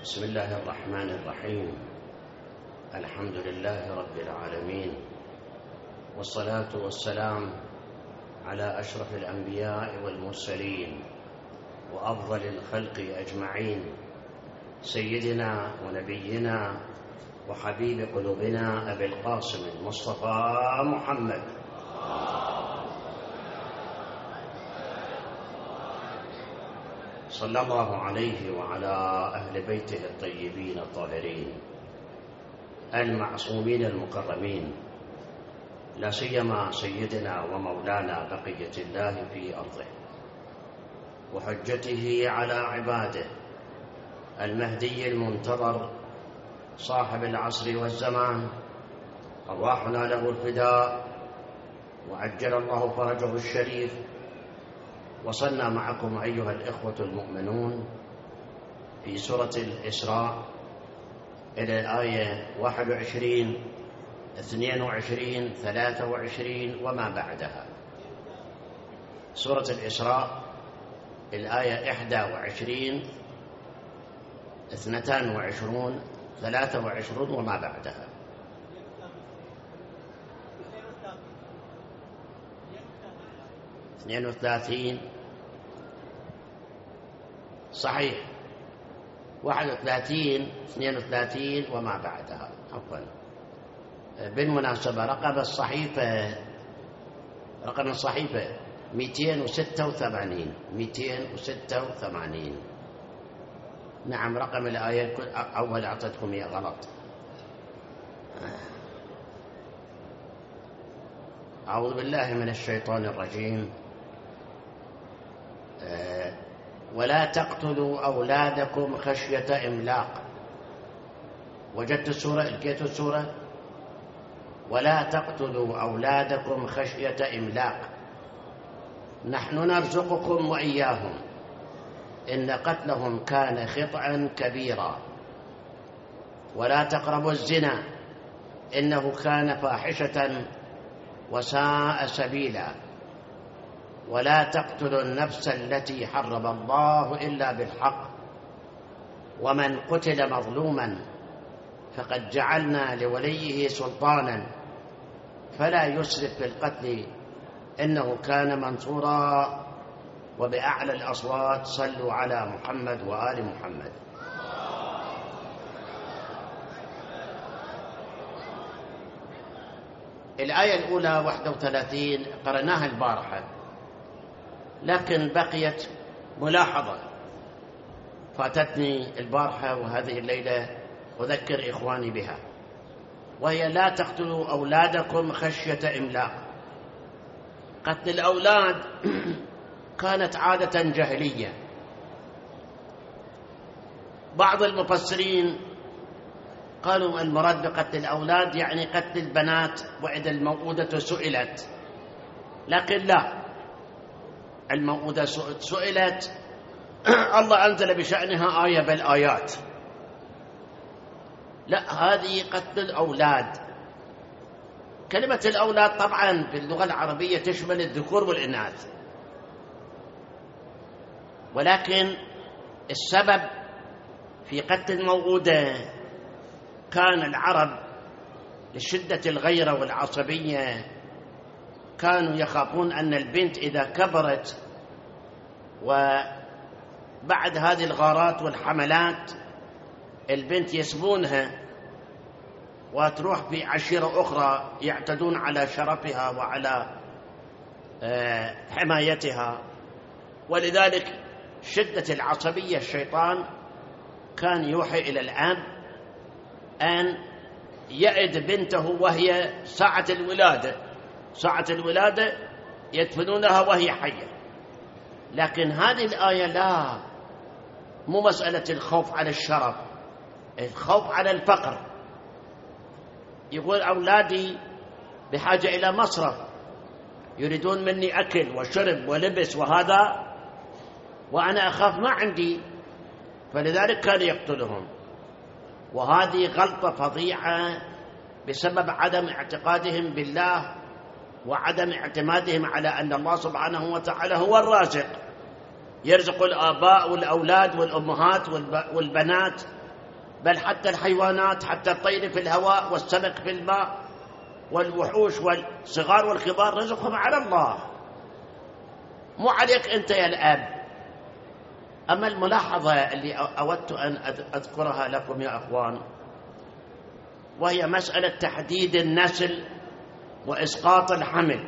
بسم الله الرحمن الرحيم. الحمد لله رب العالمين، والصلاة والسلام على أشرف الأنبياء والمرسلين وأفضل الخلق أجمعين، سيدنا ونبينا وحبيب قلوبنا أبي القاسم المصطفى محمد صلى الله عليه وعلى أهل بيته الطيبين الطاهرين المعصومين المكرمين، لا سيما سيدنا ومولانا بقية الله في أرضه وحجته على عباده، المهدي المنتظر صاحب العصر والزمان، أرواحنا له الفداء وعجل الله فرجه الشريف. وصلنا معكم أيها الإخوة المؤمنون في سورة الإسراء إلى الآية 21 22 23 وما بعدها. سورة الإسراء الآية 21 22 23 وما بعدها. اثنين وثلاثين صحيح، 31 32 وما بعدها. عفوا، بالمناسبة رقم الصحيفة 286. نعم، رقم الآية أول أعطيتكم إياه غلط. أعوذ بالله من الشيطان الرجيم. ولا تقتلوا أولادكم خشية إملاق. وجدت السورة، لقيت السورة. ولا تقتلوا أولادكم خشية إملاق نحن نرزقكم وإياهم إن قتلهم كان خطأ كبيرا ولا تقربوا الزنا إنه كان فاحشة وساء سبيلا ولا تقتلوا النفس التي حرم الله إلا بالحق ومن قتل مظلوما فقد جعلنا لوليه سلطانا فلا يسرف في القتل إنه كان منصورا. وبأعلى الأصوات صلوا على محمد وآل محمد. الآية الأولى 31 قرأناها البارحة، لكن بقيت ملاحظة فاتتني البارحة وهذه الليلة أذكر إخواني بها، وهي لا تقتلوا أولادكم خشية إملاق. قتل الأولاد كانت عادة جاهلية. بعض المفسرين قالوا المراد بقتل الأولاد يعني قتل البنات وإذا الموءودة سئلت، لكن لا، الموءودة سئلت الله أنزل بشأنها آية بالآيات. لا، هذه قتل الأولاد. كلمة الأولاد طبعا في اللغة العربية تشمل الذكور والإناث، ولكن السبب في قتل الموءودة كان العرب لشدة الغيرة والعصبية كانوا يخافون أن البنت إذا كبرت وبعد هذه الغارات والحملات البنت يسبونها وتروح في عشيرة أخرى يعتدون على شرفها وعلى حمايتها. ولذلك شدة العصبية الشيطان كان يوحي إلى الأب أن يعد بنته وهي ساعة الولادة يدفنونها وهي حية. لكن هذه الآية لا، مو مسألة الخوف على الشرف، الخوف على الفقر. يقول أولادي بحاجة إلى مصرف، يريدون مني أكل وشرب ولبس وهذا، وأنا أخاف ما عندي، فلذلك كان يقتلهم. وهذه غلطة فظيعة بسبب عدم اعتقادهم بالله وعدم اعتمادهم على أن الله سبحانه وتعالى هو الرازق، يرزق الآباء والأولاد والأمهات والبنات بل حتى الحيوانات، حتى الطير في الهواء والسمك في الماء والوحوش والصغار والكبار رزقهم على الله، مو عليك أنت يا الأب. أما الملاحظة اللي أودت أن أذكرها لكم يا أخوان، وهي مسألة تحديد النسل وإسقاط الحمل.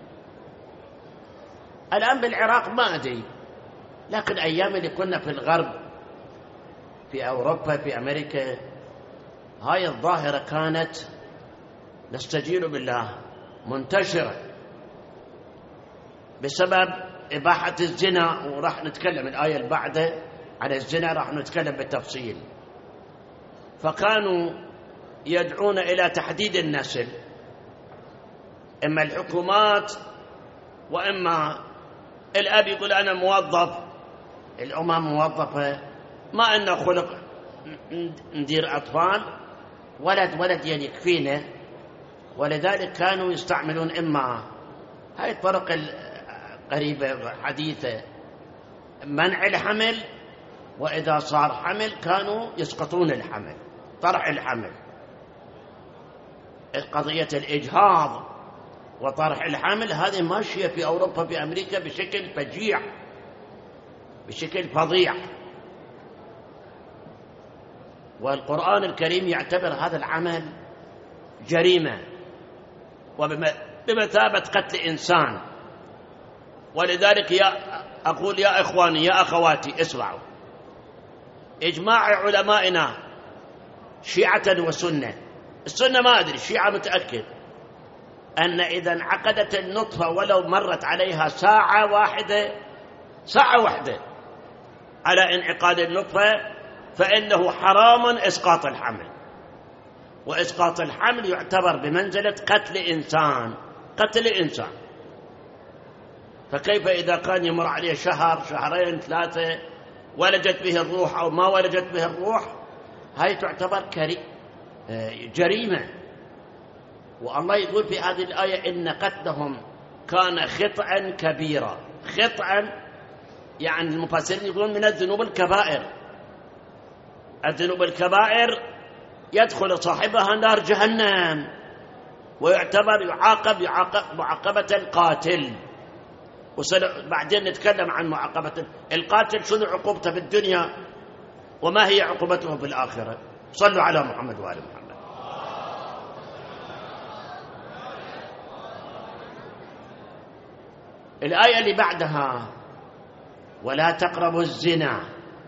الآن بالعراق ما أدري، لكن أيام اللي كنا في الغرب، في أوروبا، في أمريكا، هاي الظاهرة كانت نستجير بالله منتشرة بسبب إباحة الزنا. وراح نتكلم الآية اللي بعدها عن الزنا، راح نتكلم بالتفصيل. فكانوا يدعون إلى تحديد النسل، إما الحكومات وإما الأب يقول أنا موظف، الأم موظفة، ما أنه خلق ندير أطفال، ولد يعني يكفينا. ولذلك كانوا يستعملون إما هاي الطرق القريبة حديثة، منع الحمل، وإذا صار حمل كانوا يسقطون الحمل، طرح الحمل. قضية الإجهاض وطرح الحمل هذه ماشية في أوروبا، في أمريكا بشكل فجيع، بشكل فظيع. والقرآن الكريم يعتبر هذا العمل جريمة وبمثابة قتل إنسان. ولذلك أقول يا إخواني يا أخواتي اسمعوا، إجماع علمائنا شيعة وسنة، السنة ما أدري، الشيعة متأكد أن إذا انعقدت النطفة ولو مرت عليها ساعة واحدة على انعقاد النطفة، فإنه حرام إسقاط الحمل. وإسقاط الحمل يعتبر بمنزلة قتل إنسان، قتل إنسان. فكيف إذا كان يمر عليه شهر، شهرين، 3 ولجت به الروح أو ما ولجت به الروح، هاي تعتبر جريمة. والله يقول في هذه الآية إن قتلهم كان خطأ كبيرا. خطأ يعني المفسرين يقولون من الذنوب الكبائر. الذنوب الكبائر يدخل صاحبها نار جهنم، ويعتبر يعاقب معاقبة القاتل. بعدين نتكلم عن معاقبة القاتل، شنو عقوبته في الدنيا وما هي عقوبته في الآخرة. صلوا على محمد وآل محمد. الآية اللي بعدها ولا تقربوا الزنا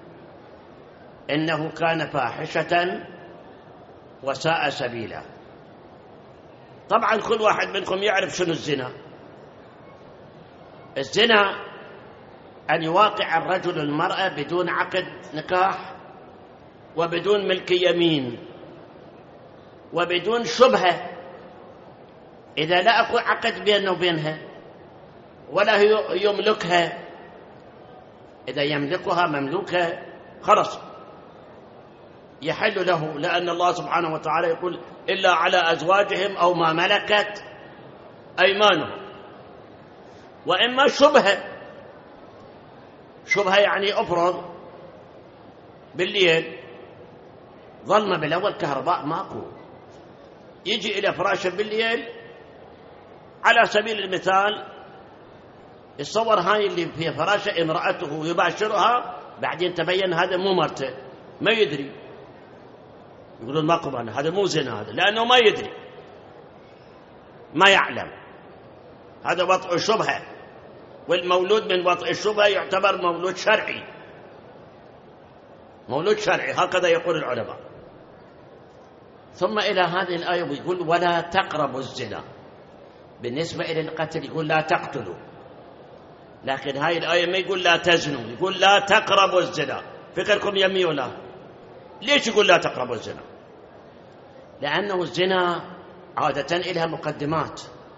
إنه كان فاحشة وساء سبيلا. طبعا كل واحد منكم يعرف شنو الزنا. الزنا أن يواقع الرجل المرأة بدون عقد نكاح، وبدون ملك يمين، وبدون شبهة. إذا لا أكو عقد بينه وبينها ولا يملكها، إذا يملكها مملوكة خلاص يحل له، لأن الله سبحانه وتعالى يقول إلا على أزواجهم أو ما ملكت أيمانهم. وإما شبهة يعني أفرض بالليل ظلمة بالأول، كهرباء ماكو، يجي إلى فراشه بالليل على سبيل المثال، الصور هاي اللي في فراشه امرأته يباشرها، بعدين تبين هذا مو مرته، ما يدري، يقولون ماكو معنى هذا مو زنا، هذا لأنه ما يدري، ما يعلم. هذا وطء الشبهة، والمولود من وطء الشبهة يعتبر مولود شرعي، مولود شرعي، هكذا يقول العلماء. ثم إلى هذه الآية يقول ولا تقربوا الزنا. بالنسبة إلى القتل يقول لا تقتلوا، لكن هاي الآية ما يقول لا تزنوا، يقول لا تقربوا الزنا. فكركم يمي ولا؟ ليش يقول لا تقربوا الزنا؟ لأنه الزنا عادة إلها مقدمات،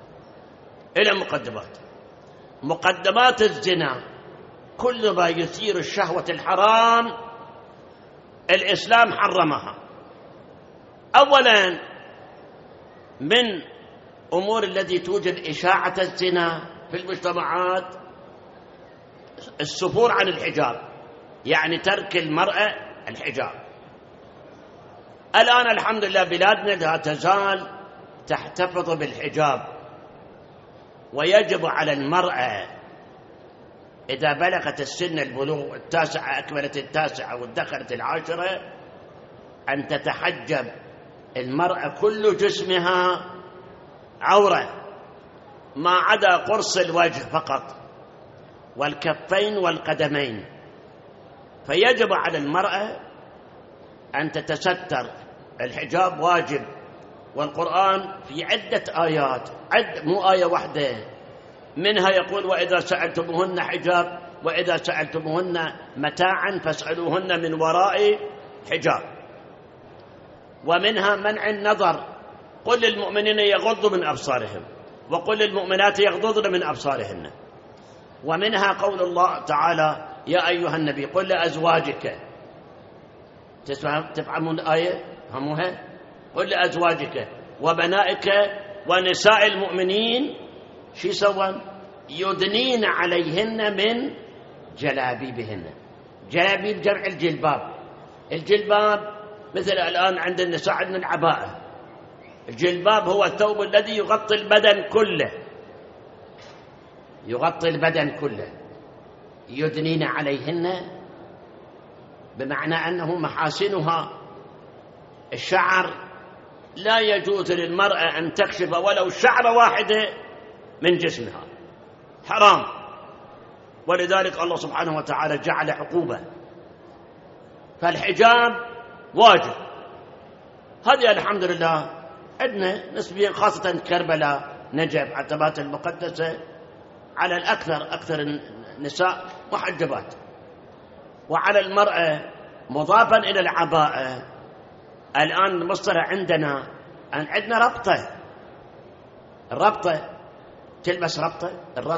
مقدمات الزنا كل ما يثير الشهوة الحرام الإسلام حرمها. أولا من أمور التي توجد إشاعة الزنا في المجتمعات السفور عن الحجاب، يعني ترك المرأة الحجاب. الآن الحمد لله بلادنا لا تزال تحتفظ بالحجاب، ويجب على المرأة إذا بلغت السن البلوغ التاسعة، أكملت التاسعة ودخلت العاشرة، أن تتحجب. المرأة كل جسمها عورة ما عدا قرص الوجه فقط والكفين والقدمين، فيجب على المرأة أن تتستر. الحجاب واجب، والقرآن في عدة آيات، مو آية واحدة، منها يقول وإذا سألتموهن حجاب وإذا سألتموهن متاعا فاسألوهن من وراء حجاب. ومنها منع النظر، قل للمؤمنين يغضوا من أبصارهم وقل للمؤمنات يغضضن من أبصارهن. ومنها قول الله تعالى يا أيها النبي قل لأزواجك، تفهمون الآية؟ فهموها؟ قل لأزواجك وبنائك ونساء المؤمنين شو يسوون؟ يدنين عليهن من جلابيبهن. جلابيب جمع الجلباب. الجلباب مثل الآن عند النساء عندنا العباءة. الجلباب هو الثوب الذي يغطي البدن كله، يغطي البدن كله. يدنين عليهن بمعنى أنه محاسنها. الشعر لا يجوز للمرأة أن تكشف ولو شعرة واحدة من جسمها، حرام. ولذلك الله سبحانه وتعالى جعل عقوبة. فالحجاب واجب. هذه الحمد لله عندنا نسبيا، خاصة كربلاء نجف عتبات المقدسة، على أكثر النساء محجبات. وعلى المرأة مضافا إلى العباءة، الآن المصطلح عندنا أن عندنا الربطة، تلبس ربطة.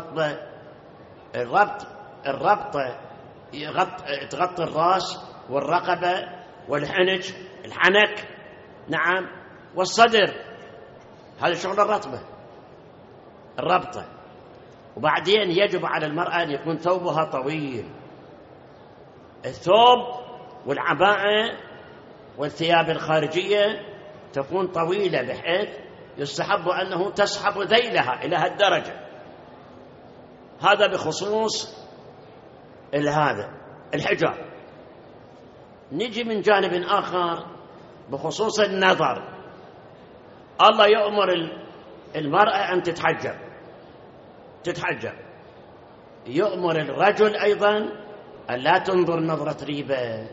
الربطة تغطي الرأس والرقبة والحنك، نعم، والصدر. هذا شغل الربطة. وبعدين يجب على المرأة أن يكون ثوبها طويل. الثوب والعباءة والثياب الخارجية تكون طويلة بحيث يستحب أنه تسحب ذيلها إلى هالدرجة. هذا بخصوص هذا الحجاب. نجي من جانب آخر بخصوص النظر. الله يأمر المرأة أن تتحجب. يأمر الرجل أيضا أن لا تنظر نظرة ريبة.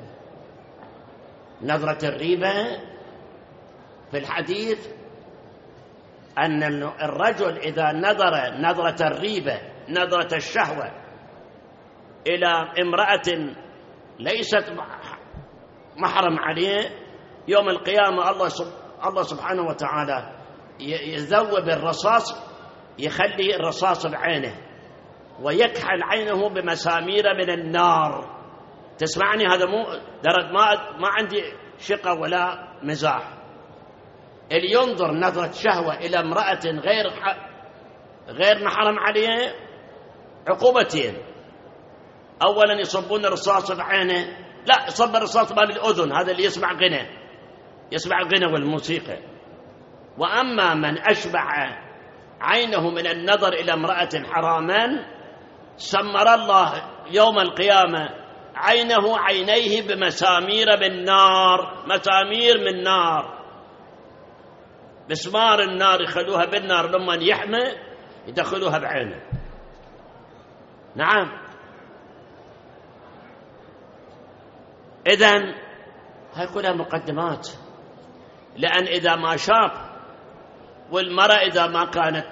نظرة الريبة في الحديث أن الرجل إذا نظر نظرة الريبة، نظرة الشهوة، إلى امرأة ليست محرم عليه، يوم القيامة الله سبحانه وتعالى يذوب الرصاص، يخلي الرصاص بعينه ويكحل عينه بمسامير من النار. تسمعني؟ هذا مو درد، ما عندي شقة ولا مزاح. اللي ينظر نظرة شهوة إلى امرأة غير محرم عليه عقوبتين. أولا يصبون الرصاص بعينه، لا، صب الرصاص بين الأذن، هذا اللي يسمع الغنى والموسيقى. وأما من أشبع عينه من النظر إلى امرأة حراما، سمر الله يوم القيامة عينيه بمسامير من نار. مسامير من نار، مسمار النار يخلوها بالنار، لما يحمى يدخلوها بعينه. نعم. إذن هاي كلها مقدمات. لأن إذا ما شاف، والمرأة إذا ما كانت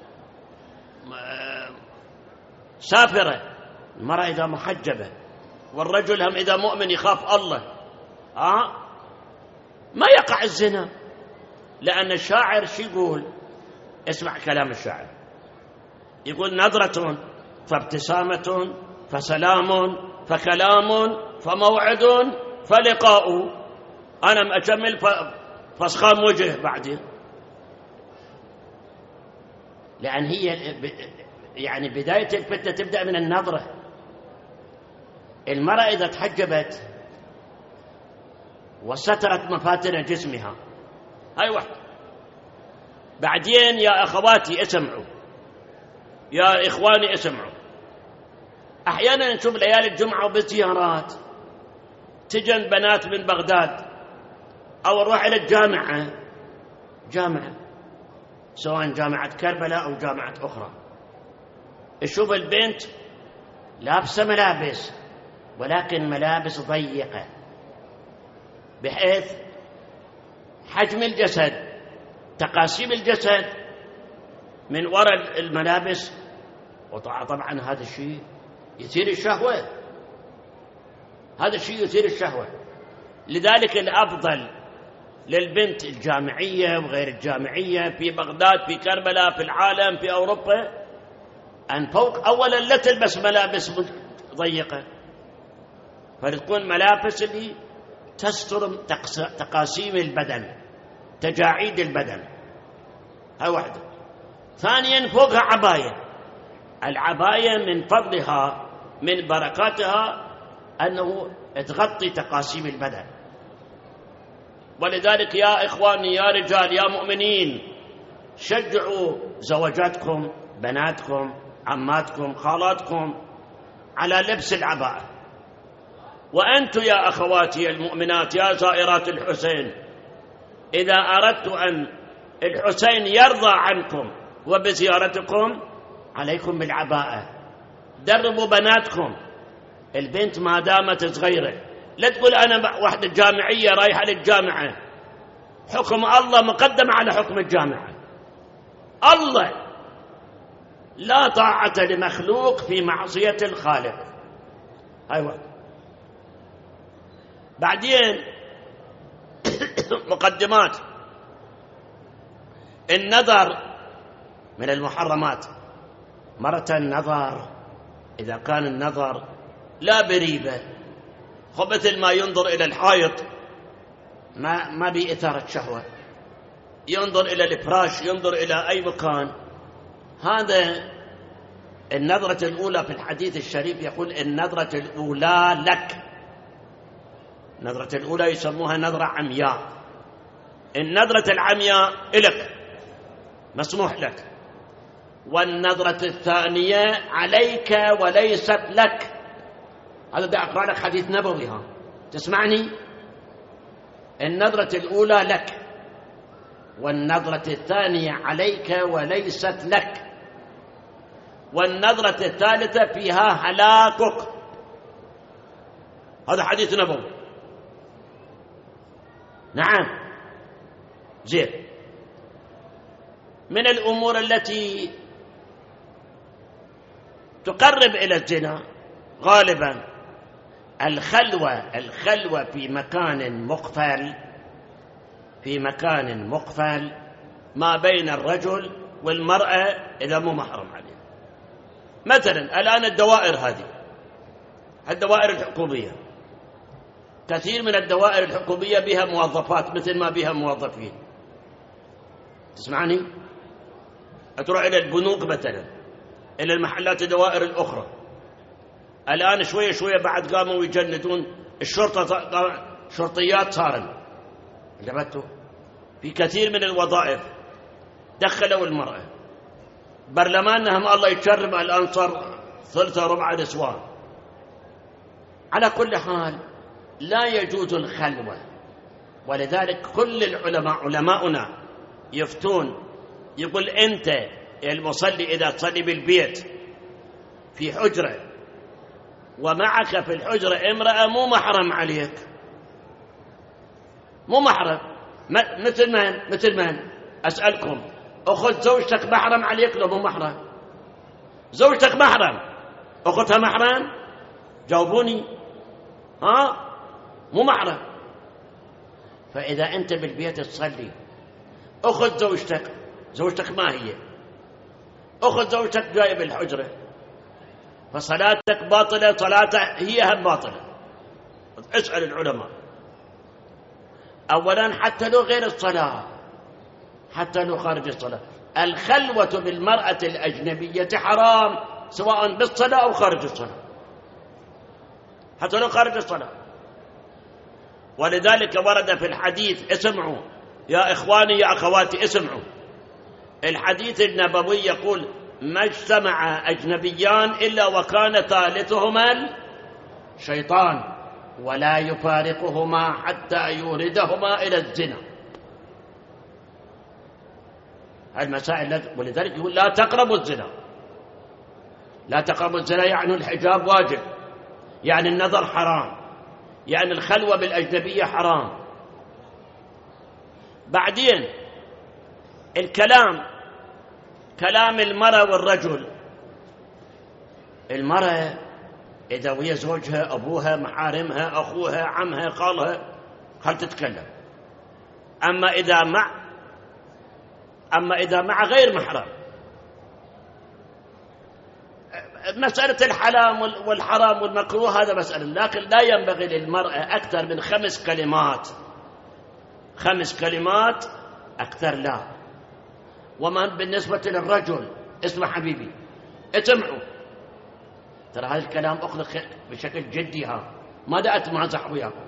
سافرة، المرأة إذا محجبة، والرجل هم إذا مؤمن يخاف الله، ما يقع الزنا. لأن الشاعر شو يقول؟ اسمع كلام الشاعر، يقول نظرة فابتسامة فسلام فكلام فموعد فلقاء. أنا أكمل فاسخام وجه بعدين. لأن هي يعني بداية الفتنة تبدأ من النظرة. المرأة إذا تحجبت وسترت مفاتن جسمها. هاي واحدة. بعدين يا أخواتي اسمعوا، يا إخواني اسمعوا، أحيانا نشوف ليالي الجمعة وبالزيارات تجن بنات من بغداد أو نروح إلى جامعة سواء جامعة كربلاء أو جامعة أخرى، يشوف البنت لابسة ملابس ولكن ملابس ضيقة بحيث حجم الجسد، تقاسيم الجسد من وراء الملابس، وطبعا هذا الشيء يثير الشهوة، هذا الشيء يثير الشهوة. لذلك الأفضل للبنت الجامعية وغير الجامعية في بغداد، في كربلاء، في العالم، في أوروبا، أن فوق أولا لا تلبس ملابس ضيقة، فتكون ملابس اللي تستر تقاسيم البدن، تجاعيد البدن. هاي واحدة. ثانيا فوقها عباية. العباية من فضلها من بركاتها أنه تغطي تقاسيم البدن. ولذلك يا إخواني يا رجال يا مؤمنين، شجعوا زوجاتكم، بناتكم، عماتكم، خالاتكم على لبس العباءة. وأنتم يا أخواتي المؤمنات يا زائرات الحسين، إذا أردت أن الحسين يرضى عنكم وبزيارتكم عليكم بالعباءة. دربوا بناتكم. البنت ما دامت صغيرة لا تقول أنا واحدة جامعية رايحة للجامعة، حكم الله مقدم على حكم الجامعة. الله لا طاعة لمخلوق في معصية الخالق. أيوة. بعدين مقدمات النظر من المحرمات. مرة النظر إذا كان النظر لا بريبة، مثل ما ينظر إلى الحائط ما بإثارة شهوة، ينظر إلى الفراش، ينظر إلى أي مكان. هذا النظرة الأولى في الحديث الشريف يقول النظرة الأولى لك. النظرة الأولى يسموها نظرة عمياء. النظرة العمياء إلك مسموح لك، والنظرة الثانية عليك وليست لك. هذا بدي أقرأ لك حديث نبوي، ها تسمعني؟ النظرة الأولى لك، والنظرة الثانية عليك وليست لك، والنظرة الثالثة فيها هلاكك. هذا حديث نبوي. نعم. زين. من الأمور التي تقرب إلى الزنا غالبا الخلوة في مكان مقفل، في مكان مقفل ما بين الرجل والمرأة إذا مو محرم عليه. مثلا الآن الدوائر هذه، الدوائر الحكومية، كثير من الدوائر الحكومية بها موظفات مثل ما بها موظفين. تسمعني؟ تروح إلى البنوك مثلا، إلى المحلات الدوائر الأخرى. الآن شوية شوية بعد قاموا يجندون الشرطة، شرطيات صارن. انتبهتوا؟ في كثير من الوظائف دخلوا المرأة. برلمانهم الله يتشرب الآن صار ثلثة ربع نسوان. على كل حال لا يجوز الخلوة. ولذلك كل العلماء علماؤنا يفتون، يقول أنت المصلي إذا تصلي بالبيت في حجرة ومعك في الحجرة امرأة مو محرم عليك، مو محرم. مثل من أسألكم، أخذ زوجتك محرم عليك لو مو محرم؟ زوجتك محرم، أخذها محرم؟ جاوبوني. مو محرم. فإذا أنت بالبيت تصلي أخذ زوجتك ما هي؟ أخذ زوجتك جاية بالحجرة، فصلاتك باطلة، صلاتها هي هم باطلة. اسأل العلماء. أولا حتى لو غير الصلاة، حتى لو خارج الصلاة، الخلوة بالمرأة الأجنبية حرام سواء بالصلاة أو خارج الصلاة، حتى لو خارج الصلاة. ولذلك ورد في الحديث، اسمعوا يا إخواني يا أخواتي اسمعوا، الحديث النبوي يقول: ما اجتمع أجنبيان إلا وكان ثالثهما الشيطان ولا يفارقهما حتى يوردهما إلى الزنا. المسائل، ولذلك يقول: لا تقربوا الزنا. لا تقربوا الزنا يعني الحجاب واجب، يعني النظر حرام، يعني الخلوة بالأجنبية حرام. بعدين الكلام، كلام المرأة والرجل. المرأة إذا وهي زوجها، أبوها، محارمها، أخوها، عمها، خالها، خل تتكلم. أما إذا مع غير محرم، مسألة الحلال والحرام والمكروه هذا مسألة، لكن لا ينبغي للمرأة أكثر من 5 كلمات. 5 كلمات أكثر لا. ومن بالنسبة للرجل، اسمع حبيبي اسمعوا، ترى هذا الكلام أخذ بشكل جدي، ما دا أتمازح وياكم.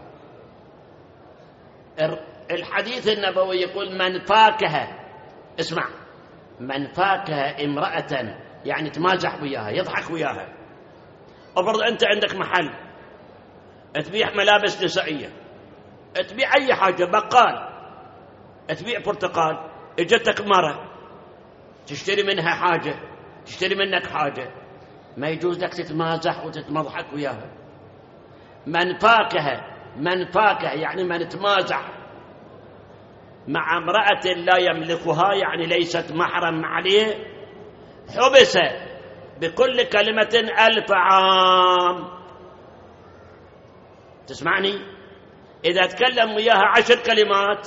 الحديث النبوي يقول: من فاكه، اسمع، من فاكه امرأة، يعني تمازح وياها، يضحك وياها. أفرض أنت عندك محل تبيع ملابس نسائية، تبيع أي حاجة، بقال تبيع برتقال، اجتك مرة تشتري منها حاجة، تشتري منك حاجة، ما يجوز لك تتمازح وتتمضحك وياها. من فاكه يعني من تمازح مع امرأة لا يملكها، يعني ليست محرم عليه، حبس بكل كلمة 1000 عام. تسمعني؟ إذا تكلم وياها 10 كلمات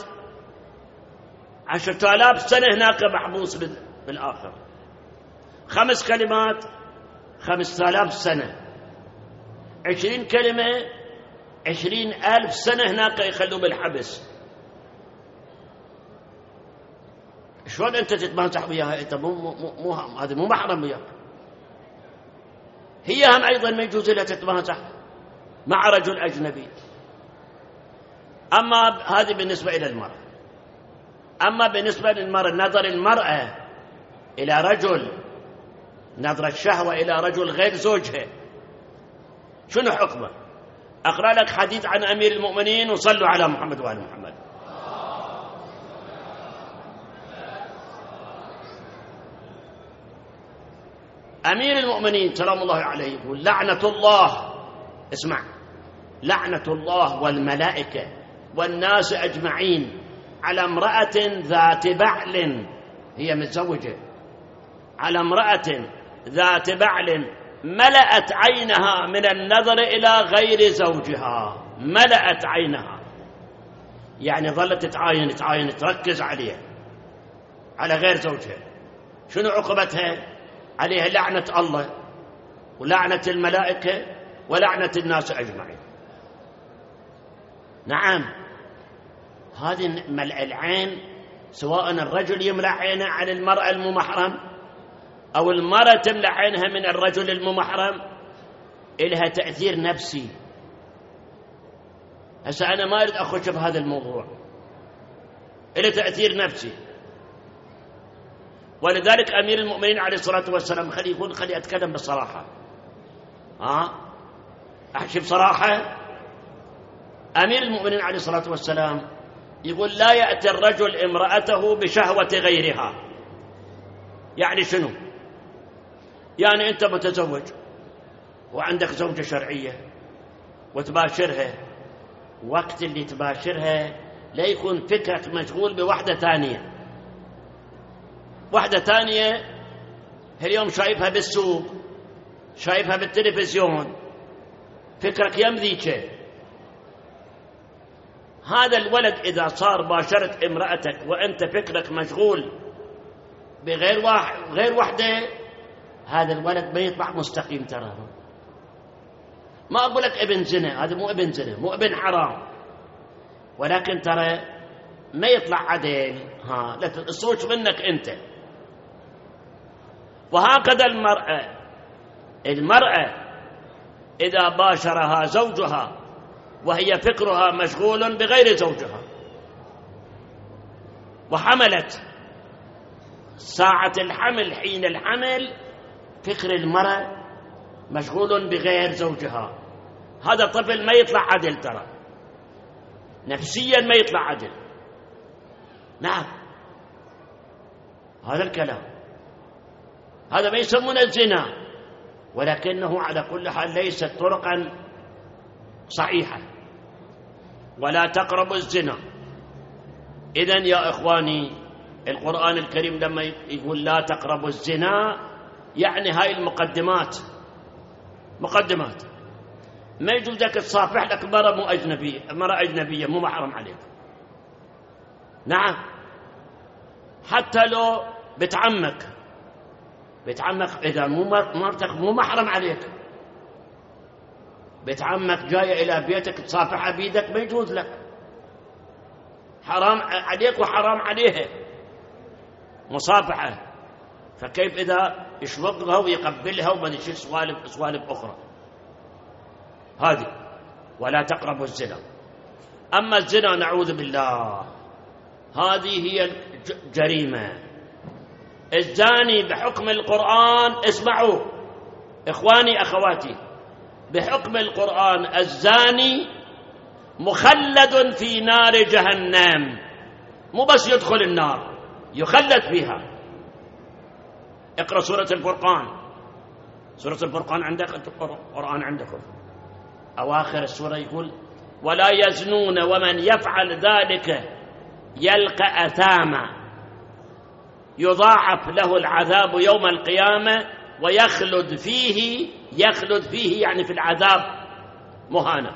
10,000 سنة هناك محبوس بالآخر. 5 كلمات 5,000 سنة. 20 كلمة 20,000 سنة هناك يخلوا بالحبس. شلون أنت تتمازح وياها؟ أنت هذا مو محرم وياك. هي هم أيضا ما يجوز لها تتمازح مع رجل أجنبي. أما هذه بالنسبة إلى المرأة. أما بالنسبة للمرأة، نظر المرأة إلى رجل، نظر الشهوة إلى رجل غير زوجها، شنو حكمه؟ أقرأ لك حديث عن أمير المؤمنين، وصلوا على محمد وآل محمد. أمير المؤمنين سلام الله عليه يقول: لعنة الله، اسمع، لعنة الله والملائكة والناس أجمعين على امرأة ذات بعل، هي متزوجة، على امرأة ذات بعل ملأت عينها من النظر إلى غير زوجها. ملأت عينها يعني ظلت تعاين تركز عليها، على غير زوجها. شنو عقبتها؟ عليها لعنة الله ولعنة الملائكة ولعنة الناس أجمعين. نعم، هذه ملء العين، سواء الرجل يملأ عينه عن المرأة الممحرم أو المرأة تملأ عينها من الرجل الممحرم، إلها تأثير نفسي. هسه أنا ما أريد أخش بهذا الموضوع، إلها تأثير نفسي. ولذلك أمير المؤمنين عليه الصلاة والسلام، خلي أتكلم بصراحة، أحكي بصراحة. أمير المؤمنين عليه الصلاة والسلام يقول: لا يأتي الرجل امرأته بشهوة غيرها. يعني شنو؟ يعني أنت متزوج وعندك زوجة شرعية وتباشرها، وقت اللي تباشرها لا يكون فكرك مشغول بوحدة ثانية. واحدة ثانية اليوم شايفها بالسوق، شايفها بالتلفزيون، فكرك يمذيك. هذا الولد إذا صار باشرت امرأتك وأنت فكرك مشغول بغير غير وحدة، هذا الولد ما يطلع مستقيم. ترى ما أقول لك ابن زنا، هذا مو ابن زنا، مو ابن حرام، ولكن ترى ما يطلع عدل. لا تصوت منك أنت. وهكذا المرأة إذا باشرها زوجها وهي فكرها مشغول بغير زوجها، وحملت ساعة الحمل، حين الحمل فكر المرأة مشغول بغير زوجها، هذا طفل ما يطلع عدل، ترى نفسيا ما يطلع عدل. نعم، هذا الكلام، هذا ما يسمونه الزنا، ولكنه على كل حال ليست طرقا صحيحة. ولا تقربوا الزنا. إذن يا إخواني، القرآن الكريم لما يقول لا تقربوا الزنا، يعني هاي المقدمات، مقدمات. ما يجوز لك تصافح لك مرأة أجنبية مو محرم عليك. نعم، حتى لو بتعمك إذا مرتك مو محرم عليك، بتعمك جاية إلى بيتك تصافحها بيدك ما يجوز لك، حرام عليك وحرام عليها مصافحة. فكيف إذا يشوقها ويقبلها وما يشيل سوالف أخرى؟ هذه ولا تقربوا الزنا. أما الزنا نعوذ بالله، هذه هي الجريمة. الزاني بحكم القرآن، اسمعوا إخواني أخواتي، بحكم القرآن الزاني مخلد في نار جهنم، مو بس يدخل النار، يخلد فيها. اقرأ سورة الفرقان، سورة الفرقان عندك القرآن عندكم، أواخر السورة يقول ولا يزنون ومن يفعل ذلك يلقى أثاما يضاعف له العذاب يوم القيامة ويخلد فيه، يخلد فيه يعني في العذاب مهانا،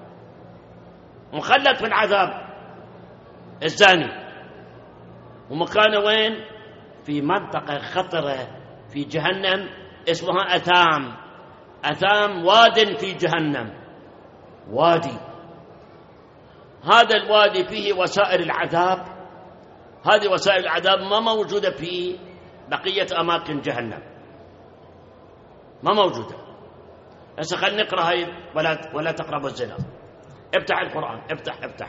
مخلد في العذاب الزاني. ومكانه وين؟ في منطقة خطرة في جهنم اسمها أثام. أثام واد في جهنم، وادي، هذا الوادي فيه وسائل العذاب، هذه وسائل العذاب ما موجودة في بقية أماكن جهنم، ما موجودة. هسه خلينا نقرأ هاي ولا تقربوا الزنا. افتح القرآن، افتح.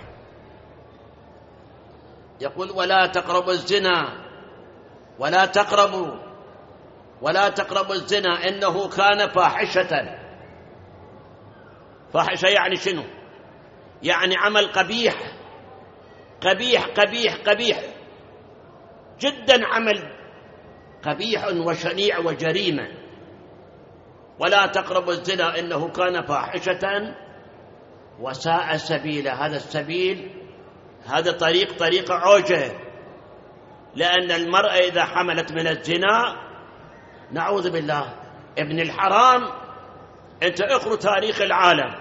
يقول ولا تقربوا الزنا، ولا تقربوا الزنا إنه كان فاحشة. فاحشة يعني شنو؟ يعني عمل قبيح قبيح قبيح قبيح جدا، عمل قبيح وشنيع وجريمة. ولا تقربوا الزنا إنه كان فاحشة وساء سبيلا. هذا السبيل، هذا طريق عوجة، لأن المرأة إذا حملت من الزنا نعوذ بالله ابن الحرام. أنت اقرأ تاريخ العالم،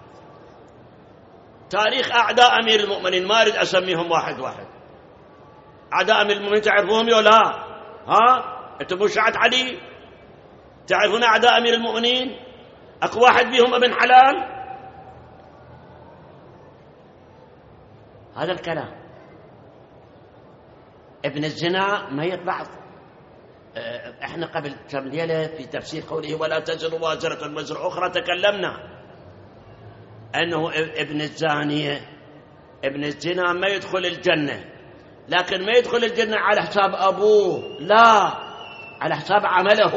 تاريخ أعداء أمير المؤمنين، ما أريد أسميهم واحد واحد. أعداء أمير المؤمنين تعرفوهم ولا لا؟ ها؟ أنتم مو شيعة علي؟ تعرفون أعداء أمير المؤمنين؟ أكو واحد بيهم ابن حلال؟ هذا الكلام. ابن الزنا ما يطلع. احنا قبل كم ليلة في تفسير قوله ولا تزر وازرة وزر أخرى تكلمنا أنه ابن الزانية، ابن الزنا ما يدخل الجنة، لكن ما يدخل الجنة على حساب أبوه، لا، على حساب عمله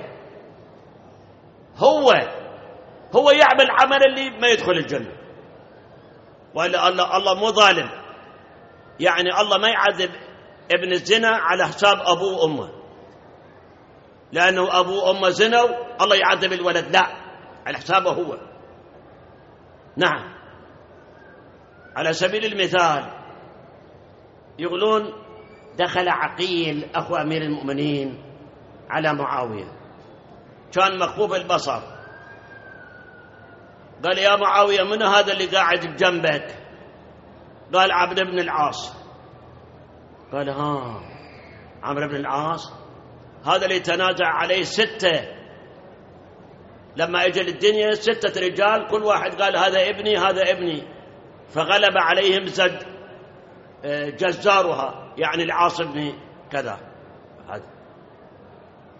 هو يعمل عمل اللي ما يدخل الجنة. وإلا الله مو ظالم، يعني الله ما يعذب ابن الزنا على حساب أبوه وأمه، لأنه أبوه وأمه زنوا الله يعذب الولد، لا، على حسابه هو. نعم. على سبيل المثال يقولون دخل عقيل أخو أمير المؤمنين على معاوية، كان مكفوف البصر، قال يا معاوية من هذا اللي قاعد بجنبك؟ قال عبد بن العاص. قال ها، عمرو بن العاص هذا اللي تنازع عليه 6 لما اجل الدنيا 6 رجال، كل واحد قال هذا ابني هذا ابني، فغلب عليهم زد جزارها، يعني العاص بن كذا. هذا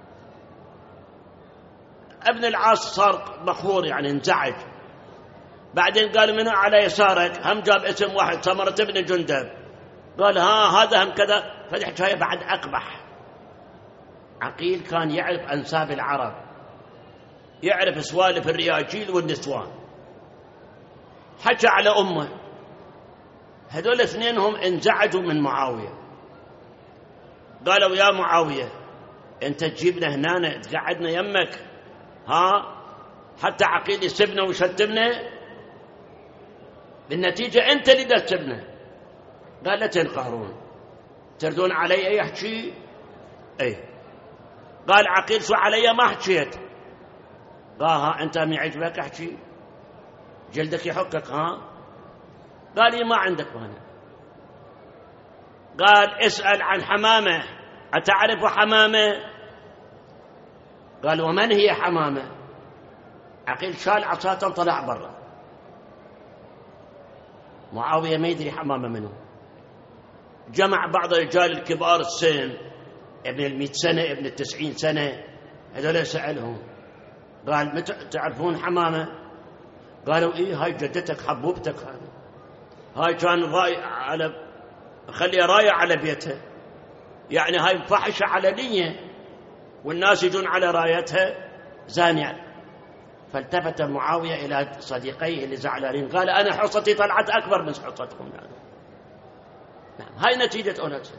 ابن العاص صار مخور، يعني انزعج، بعدين قال منو على يسارك؟ هم جاب اسم واحد سمرة بن جندب، قال هذا هم كذا. فالحكاية بعد أقبح. عقيل كان يعرف أنساب العرب، يعرف سوالف الرياجيل والنسوان. حكى على أمه، هذول اثنينهم انزعجوا من معاوية، قالوا يا معاوية أنت تجيبنا هنا تقعدنا يمك، حتى عقيل يسبنا ويشتمنا، بالنتيجة أنت اللي تسبنا. قال لا تنقهرون، تردون علي يحكي؟ أي. قال عقيل شو علي ما حكيت؟ قال أنت ما يعجبك أحكي؟ جلدك يحكك؟ قال لي ما عندك مانع. قال اسأل عن حمامة، أتعرف حمامة؟ قال ومن هي حمامة؟ عقيل شال عصاة طلع برا. معاوية ما يدري حمامة منه. جمع بعض الرجال الكبار السن، ابن 100 سنة ابن 90 سنة، هذول سألهم، قال متى تعرفون حمامة؟ قالوا إيه هاي جدتك حبوبتك، هاي كان راي على خليها راية على بيتها، يعني هاي فحشة علنية والناس يجون على رايتها زانية. فالتفت معاوية إلى صديقيه اللي زعلانين، قال أنا حصتي طلعت أكبر من حصتكم. نعم هاي نتيجة أولادها.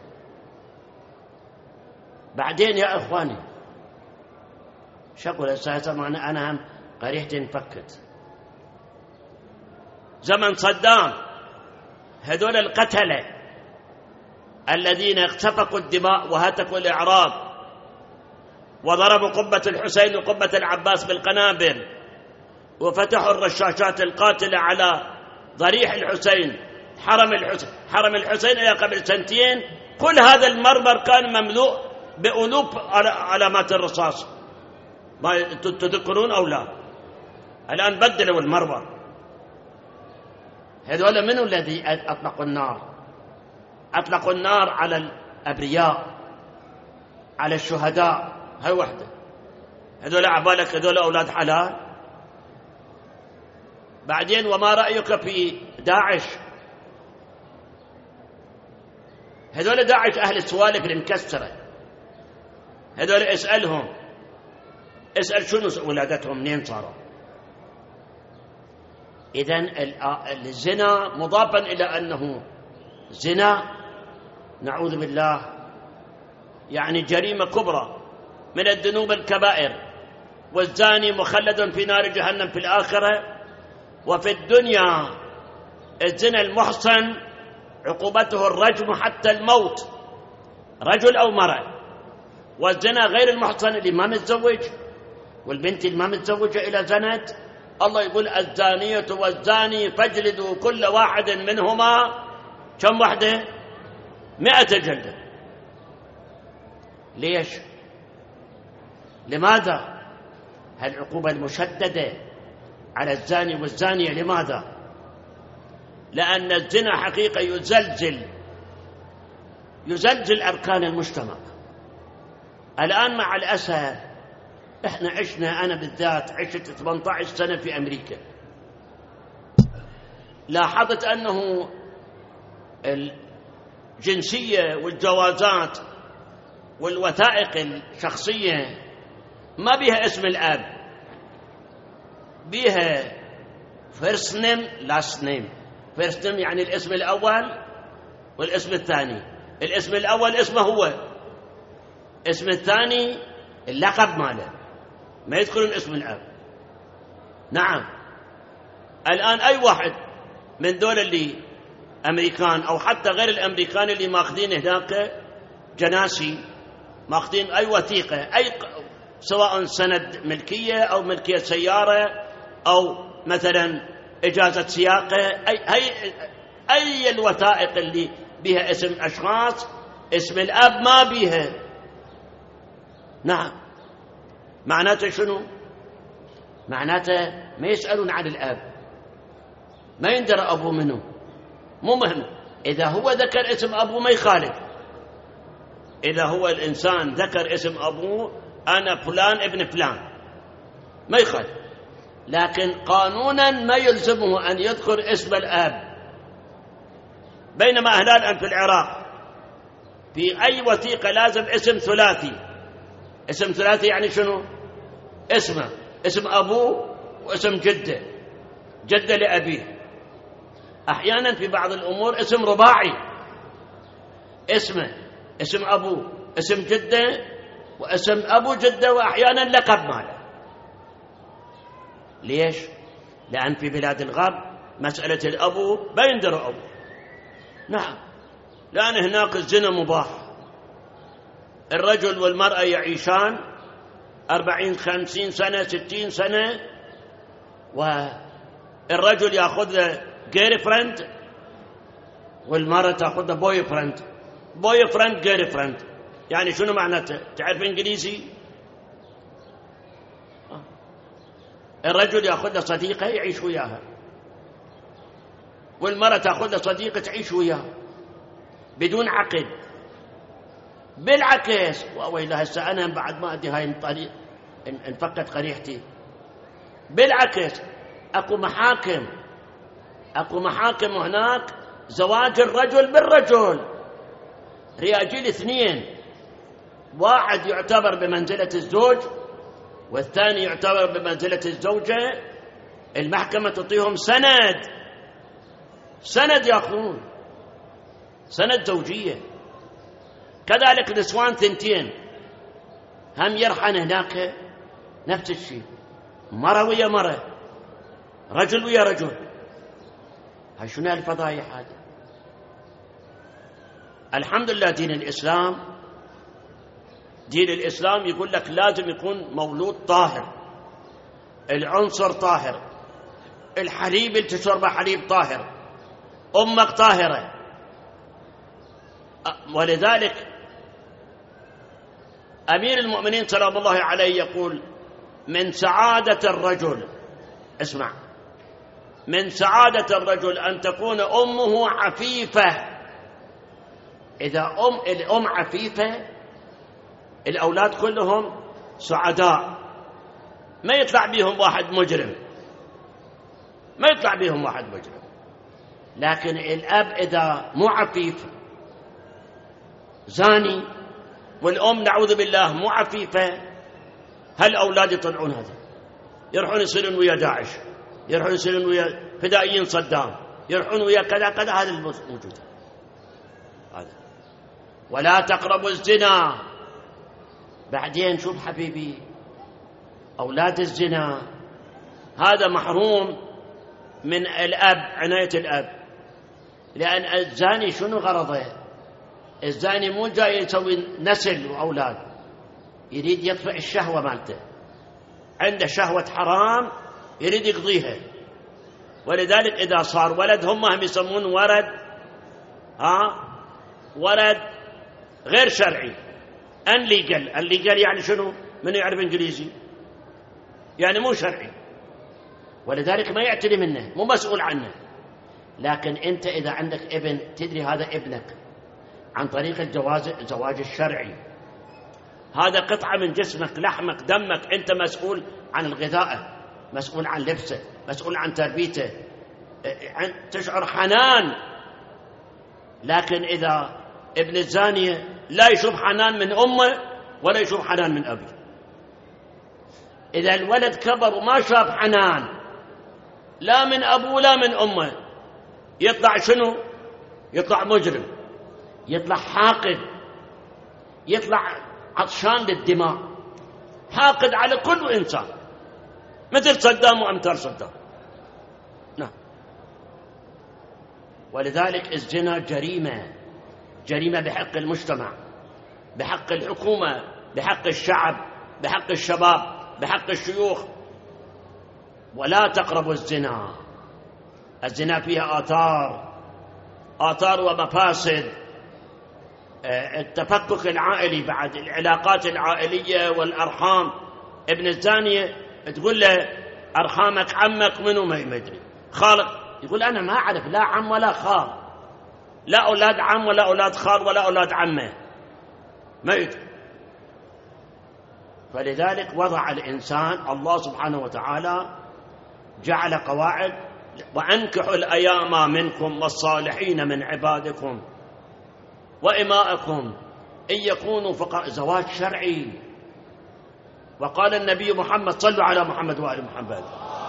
بعدين يا إخواني شكل السياسة معنا، أنا هم قريحتي انفكت. زمن صدام هذول القتلة الذين اختفقوا الدماء وهتكوا الإعراض وضربوا قبة الحسين وقبة العباس بالقنابل وفتحوا الرشاشات القاتلة على ضريح الحسين، حرم الحسين إلى قبل 2 سنين، كل هذا المرمر كان مملوء بألوف علامات الرصاص. ما تذكرون أو لا؟ الآن بدلوا المرمر. هذول منو الذي أطلقوا النار؟ أطلقوا النار على الأبرياء، على الشهداء. هاي وحدة. هذول عبالك هذول أولاد حلال؟ بعدين وما رأيك في داعش؟ هذول داعش أهل السوالف المكسرة، هذول اسألهم، اسأل شنو ولادتهم منين صاروا. إذن الزنا مضافا إلى أنه زنا نعوذ بالله يعني جريمة كبرى من الذنوب الكبائر، والزاني مخلد في نار جهنم في الآخرة. وفي الدنيا الزنا المحصن عقوبته الرجم حتى الموت، رجل أو مرأة. والزنا غير المحصن اللي ما متزوج، والبنت اللي ما متزوجة إلى زنت، الله يقول الزانية والزاني فاجلدوا كل واحد منهما كم وحدة؟ 100 جلدة. ليش؟ لماذا هالعقوبة المشددة على الزاني والزانية؟ لماذا؟ لأن الزنا حقيقة يزلزل أركان المجتمع. الآن مع الأسف إحنا عشنا، أنا بالذات عشت 18 سنة في أمريكا، لاحظت أنه الجنسية والجوازات والوثائق الشخصية ما بيها اسم الأب، بيها first name last name. first name يعني الاسم الأول والاسم الثاني. الاسم الأول اسمه هو، اسم الثاني اللقب ماله، ما يذكرون اسم الأب. نعم الآن أي واحد من دول اللي أمريكان أو حتى غير الأمريكان اللي ماخذين هناك جناسي، ماخذين أي وثيقة، سواء سند ملكية أو ملكية سيارة أو مثلا إجازة سياقة، أي الوثائق اللي بها اسم أشخاص، اسم الأب ما بيها. نعم معناته شنو؟ معناته ما يسألون عن الأب، ما يندرى أبوه منه، مو مهم. إذا هو ذكر اسم أبوه ما يخالف، إذا هو الإنسان ذكر اسم أبوه أنا فلان ابن فلان ما يخالف. لكن قانونا ما يلزمه أن يذكر اسم الأب. بينما أهل الآن في العراق في أي وثيقة لازم اسم ثلاثي. اسم ثلاثي يعني شنو؟ اسمه، اسم أبوه واسم جده، جده لأبيه. أحيانا في بعض الأمور اسم رباعي، اسمه، اسم أبوه، اسم جده، واسم أبو جده، وأحيانا لقب ماله. ليش؟ لأن في بلاد الغرب مسألة الأبو بيندر أبو. نعم، لأن هناك الزنا مباح. الرجل والمرأة يعيشان 40 50 سنة 60 سنة، والرجل يأخذ جيري فريند والمرأة تأخذ بوي فريند. بوي فريند جيري فريند يعني شنو معناته؟ تعرف إنجليزي؟ الرجل يأخذ صديقة يعيش وياها، والمرأة تأخذ صديقة تعيش وياها بدون عقد. بالعكس، وإلا هسه أنا بعد ما أدي هاي الطريق انفقت قريحتي. بالعكس، أكو محاكم هناك زواج الرجل بالرجل، رجال اثنين، واحد يعتبر بمنزلة الزوج والثاني يعتبر بمنزلة الزوجة. المحكمة تعطيهم سند يأخذون، سند زوجية. كذلك نسوان ثنتين هم يرحن هناك نفس الشيء، مرة ويا مرة، رجل ويا رجل. هاي شنو الفضايح هذه؟ الحمد لله دين الإسلام يقول لك لازم يكون مولود طاهر، العنصر طاهر، الحليب اللي تشربه حليب طاهر، أمك طاهرة. ولذلك أمير المؤمنين سلام الله عليه يقول: من سعادة الرجل، اسمع، من سعادة الرجل أن تكون أمه عفيفة. إذا الأم عفيفة الأولاد كلهم سعداء، ما يطلع بيهم واحد مجرم، لكن الأب إذا مو عفيف زاني، والأم نعوذ بالله مو عفيفة، هالأولاد يطلعون هذا، يروحون يصيرون ويا داعش، يروحون يصيرون ويا فدائيين صدام، يروحون ويا كذا كذا. هذا الموجود هذا. ولا تقربوا الزنا. بعدين شوف حبيبي، أولاد الزنا هذا محروم من الأب، عناية الأب. لأن الزاني شنو غرضه؟ الزاني مو جاي يسوي نسل وأولاد، يريد يطفئ الشهوة مالته، عنده شهوة حرام يريد يقضيها. ولذلك إذا صار ولد هم يسمون ولد غير شرعي، unlegal يعني شنو؟ من يعرف إنجليزي؟ يعني مو شرعي، ولذلك ما يعتني منه، مو مسؤول عنه. لكن أنت إذا عندك ابن تدري هذا ابنك عن طريق الزواج الشرعي، هذا قطعة من جسمك، لحمك، دمك، أنت مسؤول عن الغذاء، مسؤول عن لبسه، مسؤول عن تربيته، تشعر حنان. لكن إذا ابن الزانية لا يشوف حنان من أمه ولا يشوف حنان من أبيه، إذا الولد كبر وما شاف حنان لا من أبوه لا من أمه، يطلع شنو؟ يطلع مجرم، يطلع حاقد، يطلع عطشان للدماء، حاقد على كل إنسان، مثل صدام وأمثال صدام. نعم. ولذلك الزنا جريمة بحق المجتمع، بحق الحكومة، بحق الشعب، بحق الشباب، بحق الشيوخ. ولا تقربوا الزنا. الزنا فيها آثار ومفاسد. التفكك العائلي، بعد العلاقات العائلية والأرحام. ابن الزانية تقول له أرحامك عمك منو ما يدري، خالك يقول أنا ما أعرف لا عم ولا خال، لا أولاد عم ولا أولاد خال ولا أولاد عمه، ما يدري. فلذلك وضع الإنسان الله سبحانه وتعالى جعل قواعد: وأنكحوا الأيام منكم والصالحين من عبادكم وإمائكم إن يكونوا فقراء، زواج شرعي. وقال النبي محمد: صلوا على محمد وآل محمد.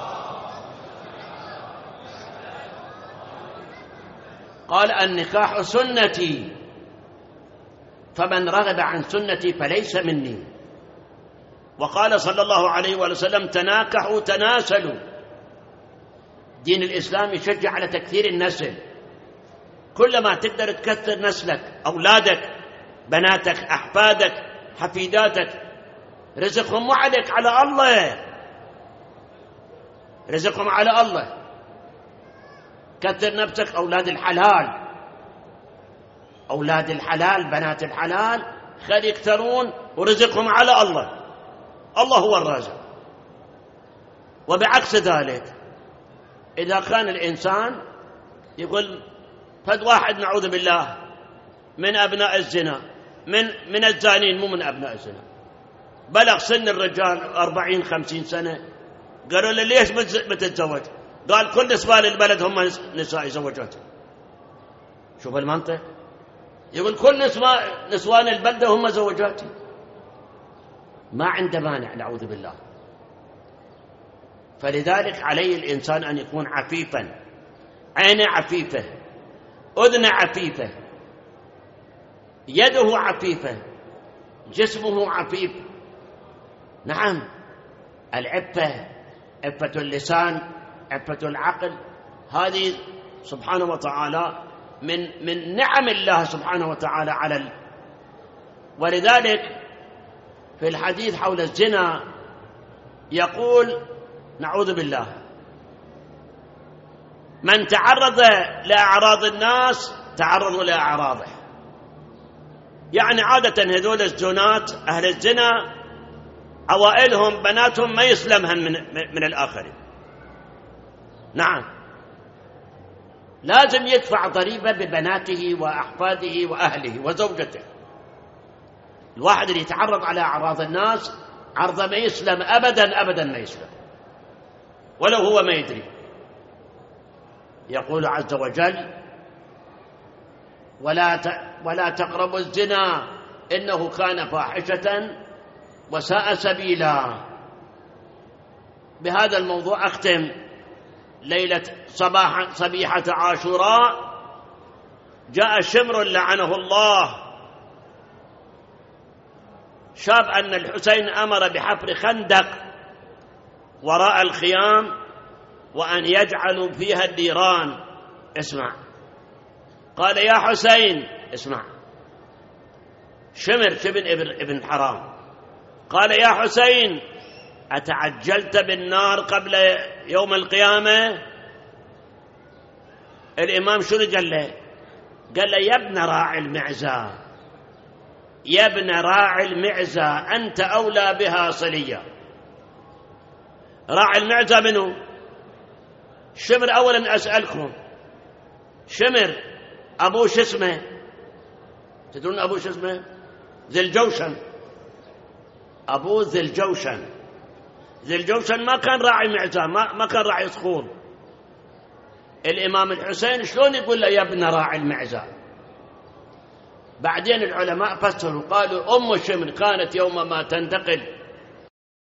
قال: النكاح سنتي فمن رغب عن سنتي فليس مني. وقال صلى الله عليه وسلم: تناكحوا تناسلوا. دين الإسلام يشجع على تكثير النسل، كلما تقدر تكثر نسلك، أولادك، بناتك، أحفادك، حفيداتك، رزقهم مو عليك، على الله، رزقهم على الله. كثر نفسك، أولاد الحلال، أولاد الحلال، بنات الحلال، خير يكثرون ورزقهم على الله، الله هو الرازق. وبعكس ذلك إذا كان الإنسان يقول فد واحد نعوذ بالله من أبناء الزنا، من الزانين، مو من أبناء الزنا، بلغ سن الرجال 40-50 سنة، قالوا له: ليش بتتزوج؟ قال: كل نسوان البلد هم نساء زوجاتهم. شوف المنطق، يقول كل نسوان البلد هم زوجاتي، ما عنده مانع، نعوذ بالله. فلذلك عليه الإنسان أن يكون عفيفا، عينه عفيفة، أذنه عفيفة، يده عفيفة، جسمه عفيف. نعم، العفة، عفة اللسان، عفة العقل، هذه سبحانه وتعالى من نعم الله سبحانه وتعالى على ولذلك في الحديث حول الزنا يقول: نعوذ بالله، من تعرض لأعراض الناس تعرضوا لأعراضه. يعني عادة هذول الزنات أهل الزنا عوائلهم بناتهم ما يسلمهن من الآخرين. نعم، لازم يدفع ضريبة ببناته وأحفاده وأهله وزوجته. الواحد اللي يتعرض على أعراض الناس عرضه ما يسلم أبدا أبدا، ما يسلم ولو هو ما يدري. يقول عز وجل: ولا تقربوا الزنا إنه كان فاحشة وساء سبيلا. بهذا الموضوع أختم. ليلة صبيحة عاشوراء جاء شمر لعنه الله، شاب أن الحسين أمر بحفر خندق وراء الخيام وأن يجعلوا فيها النيران. اسمع، قال: يا حسين، اسمع، شمر ابن حرام قال: يا حسين، أتعجلت بالنار قبل يوم القيامة؟ الإمام شنو قال له؟ قال له: يا ابن راعي المعزى، يا ابن راعي المعزى، أنت أولى بها صليا. راعي المعزى منه؟ شمر. أولا أسألكم، شمر أبوه شو اسمه؟ تدرون أبوه شو اسمه؟ ذي الجوشن. أبوه ذي الجوشن. ذي الجوشن ما كان راعي معزى، ما كان راعي صخور. الإمام الحسين شلون يقول له يا ابن راعي المعزى؟ بعدين العلماء فسروا قالوا: أم شمر كانت يوم ما تنتقل